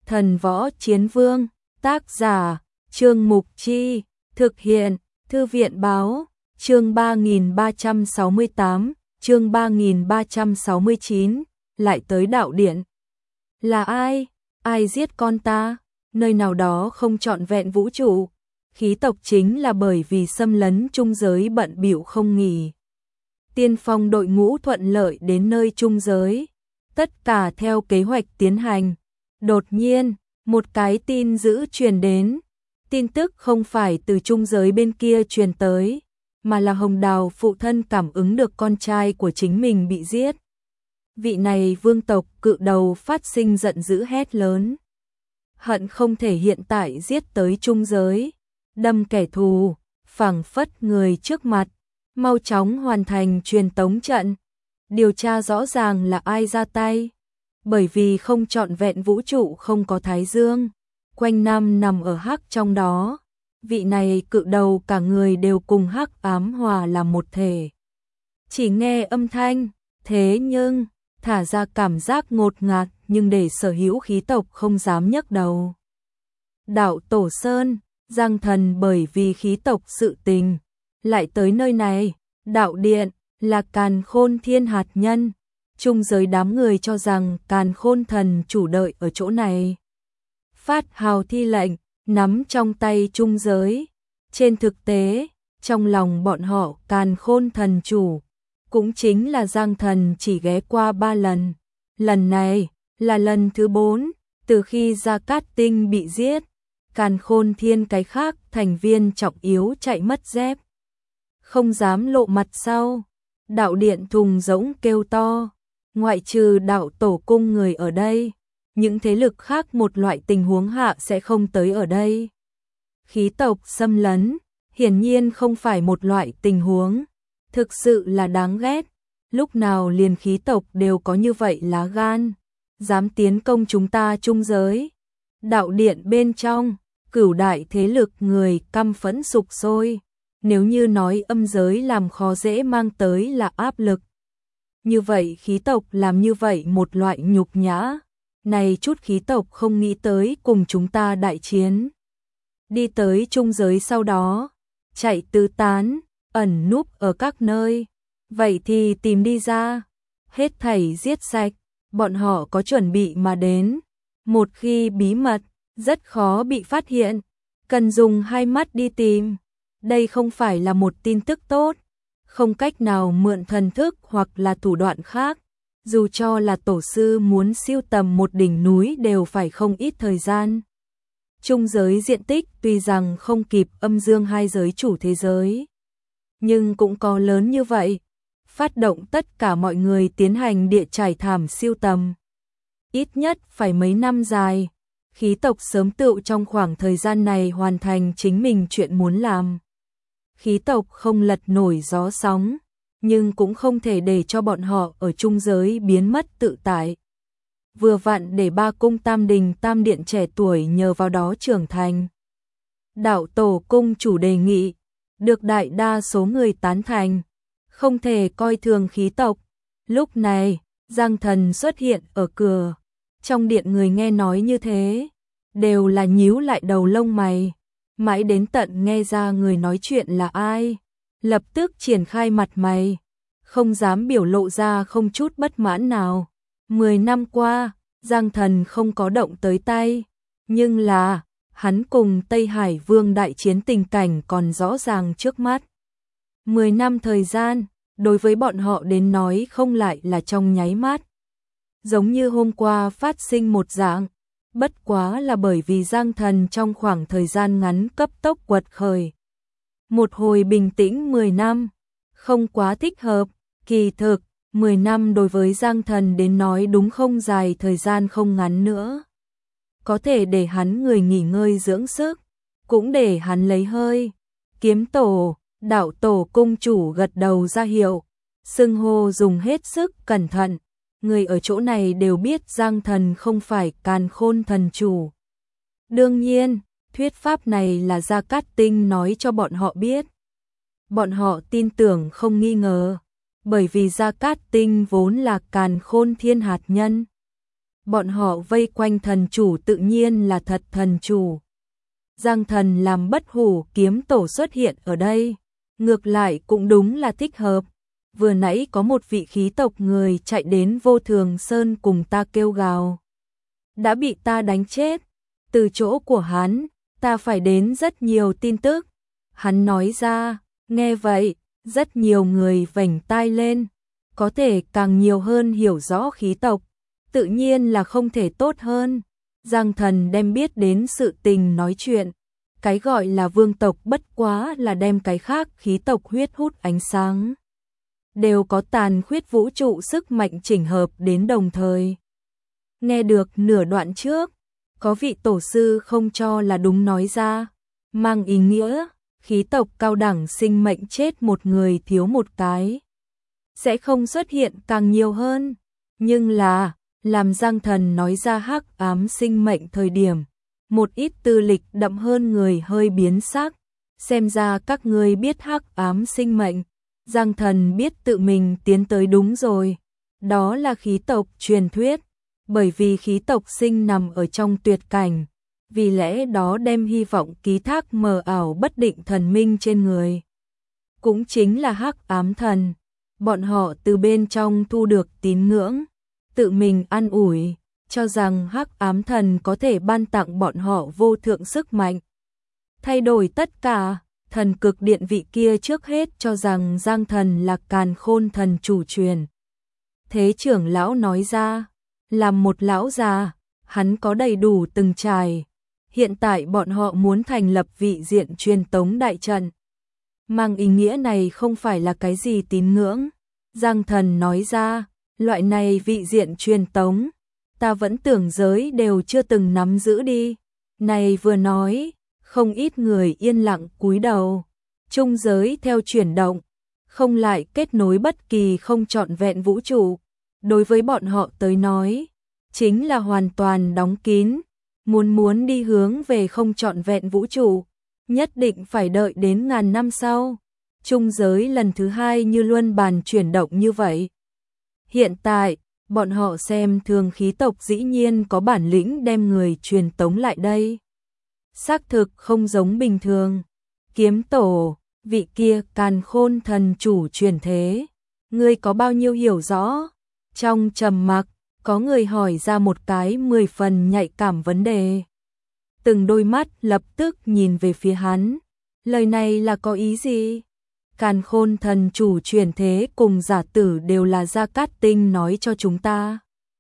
Thần Võ Chiến Vương, tác giả, Trương Mục Chi, thực hiện, Thư viện Báo, chương 3368, chương 3369, lại tới đạo điện. Là ai? Ai giết con ta? Nơi nào đó không trọn vẹn vũ trụ. Khí tộc chính là bởi vì xâm lấn trung giới bận bịu không nghỉ. Tiên phong đội ngũ thuận lợi đến nơi trung giới. Tất cả theo kế hoạch tiến hành. Đột nhiên, một cái tin dữ truyền đến. Tin tức không phải từ trung giới bên kia truyền tới, mà là Hồng Đào phụ thân cảm ứng được con trai của chính mình bị giết. Vị này vương tộc cự đầu phát sinh giận dữ hét lớn. Hận không thể hiện tại giết tới trung giới, đâm kẻ thù, phảng phất người trước mặt, mau chóng hoàn thành truyền tống trận. Điều tra rõ ràng là ai ra tay, bởi vì không trọn vẹn vũ trụ không có Thái Dương, quanh năm nằm ở hắc trong đó. Vị này cự đầu cả người đều cùng hắc ám hòa làm một thể. Chỉ nghe âm thanh, thế nhưng thả ra cảm giác ngột ngạt, nhưng để sở hữu khí tộc không dám nhấc đầu. Đạo Tổ Sơn, Giang Thần bởi vì khí tộc sự tình lại tới nơi này. Đạo điện là Càn Khôn Thiên hạt nhân. Trung giới đám người cho rằng Càn Khôn Thần chủ đợi ở chỗ này. Phát hào thi lệnh, nắm trong tay trung giới. Trên thực tế, trong lòng bọn họ Càn Khôn Thần chủ cũng chính là Giang Thần chỉ ghé qua 3 lần. Lần này là lần thứ 4, từ khi Gia Cát Tinh bị giết, Càn Khôn Thiên cái khác thành viên trọng yếu chạy mất dép, không dám lộ mặt sau. Đạo điện thùng rỗng kêu to, ngoại trừ đạo tổ cung người ở đây, những thế lực khác một loại tình huống hạ sẽ không tới ở đây. Khí tộc xâm lấn, hiển nhiên không phải một loại tình huống, thực sự là đáng ghét. Lúc nào liền khí tộc đều có như vậy lá gan, dám tiến công chúng ta trung giới. Đạo điện bên trong, cửu đại thế lực người căm phẫn sục sôi. Nếu như nói âm giới làm khó dễ mang tới là áp lực, như vậy khí tộc làm như vậy một loại nhục nhã. Này chút khí tộc không nghĩ tới cùng chúng ta đại chiến. Đi tới trung giới sau đó, chạy tứ tán, ẩn núp ở các nơi. Vậy thì tìm đi ra, hết thảy giết sạch. Bọn họ có chuẩn bị mà đến. Một khi bí mật, rất khó bị phát hiện. Cần dùng hai mắt đi tìm. Đây không phải là một tin tức tốt. Không cách nào mượn thần thức hoặc là thủ đoạn khác. Dù cho là tổ sư muốn siêu tầm một đỉnh núi đều phải không ít thời gian. Trung giới diện tích tuy rằng không kịp âm dương hai giới chủ thế giới, nhưng cũng có lớn như vậy. Phát động tất cả mọi người tiến hành địa trải thảm siêu tầm. Ít nhất phải mấy năm dài. Khí tộc sớm tựu trong khoảng thời gian này hoàn thành chính mình chuyện muốn làm. Khí tộc không lật nổi gió sóng, nhưng cũng không thể để cho bọn họ ở trung giới biến mất tự tại. Vừa vặn để ba cung tam đình tam điện trẻ tuổi nhờ vào đó trưởng thành. Đạo tổ cung chủ đề nghị, được đại đa số người tán thành, không thể coi thường khí tộc. Lúc này, Giang Thần xuất hiện ở cửa. Trong điện người nghe nói như thế, đều là nhíu lại đầu lông mày. Mãi đến tận nghe ra người nói chuyện là ai, lập tức triển khai mặt mày, không dám biểu lộ ra không chút bất mãn nào. 10 năm qua, Giang Thần không có động tới tay, nhưng là, hắn cùng Tây Hải Vương đại chiến tình cảnh còn rõ ràng trước mắt. 10 năm thời gian, đối với bọn họ đến nói không lại là trong nháy mắt. Giống như hôm qua phát sinh một dạng, bất quá là bởi vì Giang Thần trong khoảng thời gian ngắn cấp tốc quật khởi. Một hồi bình tĩnh 10 năm, không quá thích hợp. Kỳ thực, 10 năm đối với Giang Thần đến nói đúng không dài, thời gian không ngắn nữa. Có thể để hắn người nghỉ ngơi dưỡng sức, cũng để hắn lấy hơi. Kiếm tổ, đạo tổ cung chủ gật đầu ra hiệu, xưng hô dùng hết sức cẩn thận. Người ở chỗ này đều biết Giang Thần không phải Càn Khôn Thần chủ. Đương nhiên, thuyết pháp này là Gia Cát Tinh nói cho bọn họ biết. Bọn họ tin tưởng không nghi ngờ, bởi vì Gia Cát Tinh vốn là Càn Khôn Thiên hạt nhân. bọn họ vây quanh thần chủ tự nhiên là thật thần chủ. Giang Thần làm bất hủ kiếm tổ xuất hiện ở đây, ngược lại cũng đúng là thích hợp. Vừa nãy có một vị khí tộc người chạy đến Vô Thường Sơn cùng ta kêu gào. Đã bị ta đánh chết, từ chỗ của hắn, ta phải đến rất nhiều tin tức. Hắn nói ra, nghe vậy, rất nhiều người vểnh tai lên, có thể càng nhiều hơn hiểu rõ khí tộc, tự nhiên là không thể tốt hơn. Giang Thần đem biết đến sự tình nói chuyện, cái gọi là vương tộc bất quá là đem cái khác khí tộc huyết hút ánh sáng. Đều có tàn khuyết vũ trụ sức mạnh chỉnh hợp đến đồng thời. Nghe được nửa đoạn trước, có vị tổ sư không cho là đúng nói ra, mang ý nghĩa, khí tộc cao đẳng sinh mệnh chết một người thiếu một cái. Sẽ không xuất hiện càng nhiều hơn, nhưng là, làm Giang Thần nói ra hắc ám sinh mệnh thời điểm, một ít tư lịch đậm hơn người hơi biến sắc, xem ra các ngươi biết hắc ám sinh mệnh. Giang Thần biết tự mình tiến tới đúng rồi, đó là khí tộc truyền thuyết, bởi vì khí tộc sinh nằm ở trong tuyệt cảnh, vì lẽ đó đem hy vọng ký thác mờ ảo bất định thần minh trên người. Cũng chính là hắc ám thần, bọn họ từ bên trong thu được tín ngưỡng, tự mình an ủi, cho rằng hắc ám thần có thể ban tặng bọn họ vô thượng sức mạnh. Thay đổi tất cả, thần cực điện vị kia trước hết cho rằng Giang Thần là càn khôn thần chủ truyền. Thế trưởng lão nói ra, làm một lão già, hắn có đầy đủ từng trải. Hiện tại bọn họ muốn thành lập vị diện truyền tống đại trận. Mang ý nghĩa này không phải là cái gì tín ngưỡng. Giang Thần nói ra, loại này vị diện truyền tống, ta vẫn tưởng giới đều chưa từng nắm giữ đi. Này vừa nói, không ít người yên lặng cúi đầu. Trung giới theo chuyển động, không lại kết nối bất kỳ không trọn vẹn vũ trụ. Đối với bọn họ tới nói, chính là hoàn toàn đóng kín. Muốn đi hướng về không trọn vẹn vũ trụ, nhất định phải đợi đến ngàn năm sau. Trung giới lần thứ hai như luân bàn chuyển động như vậy. Hiện tại, bọn họ xem thường khí tộc dĩ nhiên có bản lĩnh đem người truyền tống lại đây. Xác thực không giống bình thường. Kiếm tổ, vị kia càn khôn thần chủ truyền thế, ngươi có bao nhiêu hiểu rõ? Trong trầm mặc, có người hỏi ra một cái 10 phần nhạy cảm vấn đề. Từng đôi mắt lập tức nhìn về phía hắn. Lời này là có ý gì? Càn khôn thần chủ truyền thế cùng giả tử đều là Gia Cát Tinh nói cho chúng ta.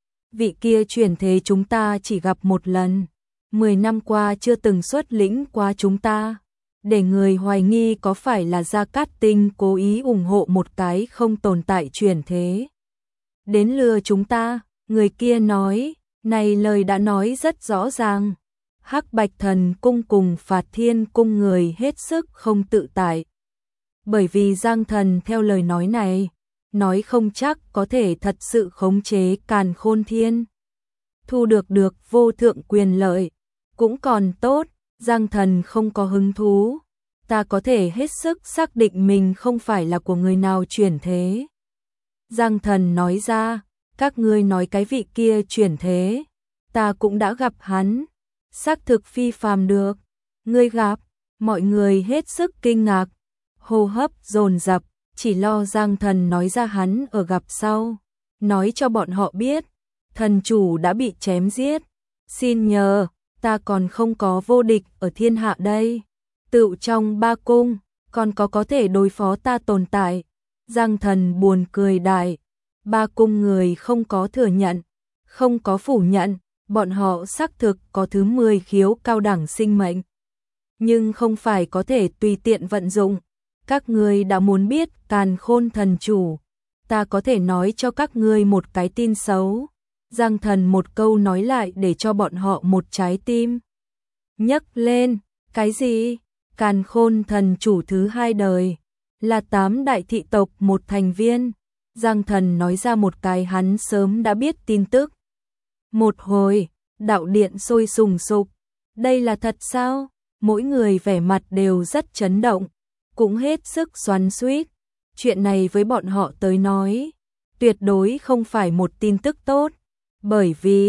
Vị kia truyền thế chúng ta chỉ gặp một lần. 10 năm qua chưa từng xuất lĩnh qua chúng ta. Để người hoài nghi có phải là Gia Cát Tinh cố ý ủng hộ một cái không tồn tại truyền thế. Đến lừa chúng ta, người kia nói, này lời đã nói rất rõ ràng. Hắc Bạch Thần Cung cùng Phạt Thiên Cung người hết sức không tự tại. Bởi vì Giang Thần theo lời nói này, nói không chắc có thể thật sự khống chế càn khôn thiên. Thu được vô thượng quyền lợi, cũng còn tốt, Giang Thần không có hứng thú. Ta có thể hết sức xác định mình không phải là của người nào chuyển thế. Giang Thần nói ra, các ngươi nói cái vị kia chuyển thế, ta cũng đã gặp hắn, xác thực phi phàm được. Ngươi gặp, mọi người hết sức kinh ngạc, hô hấp dồn dập, chỉ lo Giang Thần nói ra hắn ở gặp sau, nói cho bọn họ biết, thần chủ đã bị chém giết. Xin nhờ, ta còn không có vô địch ở thiên hạ đây. Tựu trong ba cung, còn có thể đối phó ta tồn tại. Giang Thần buồn cười đại. Ba cung người không có thừa nhận, không có phủ nhận, bọn họ xác thực có thứ 10 khiếu cao đẳng sinh mệnh. Nhưng không phải có thể tùy tiện vận dụng. Các ngươi đã muốn biết càn khôn thần chủ, ta có thể nói cho các ngươi một cái tin xấu. Giang Thần một câu nói lại để cho bọn họ một trái tim nhấc lên. Cái gì? Càn khôn thần chủ thứ 2 đời, là 8 đại thị tộc một thành viên. Giang Thần nói ra một cái hắn sớm đã biết tin tức. Một hồi, đạo điện sôi sùng sục. Đây là thật sao? Mỗi người vẻ mặt đều rất chấn động, cũng hết sức xoắn xuýt. Chuyện này với bọn họ tới nói, tuyệt đối không phải một tin tức tốt, bởi vì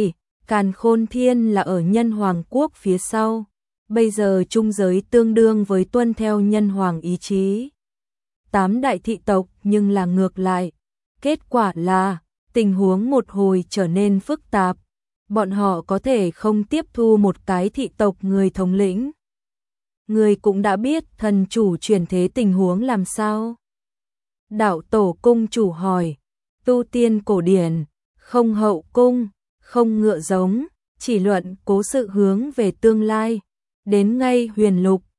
Càn Khôn Thiên là ở Nhân Hoàng quốc phía sau. Bây giờ trung giới tương đương với tuân theo Nhân Hoàng ý chí. 8 đại thị tộc nhưng là ngược lại. Kết quả là, tình huống một hồi trở nên phức tạp. Bọn họ có thể không tiếp thu một cái thị tộc người thống lĩnh. Người cũng đã biết thần chủ chuyển thế tình huống làm sao? Đạo tổ cung chủ hỏi, tu tiên cổ điển, không hậu cung, không ngựa giống, chỉ luận cố sự hướng về tương lai. Đến ngay huyền lục,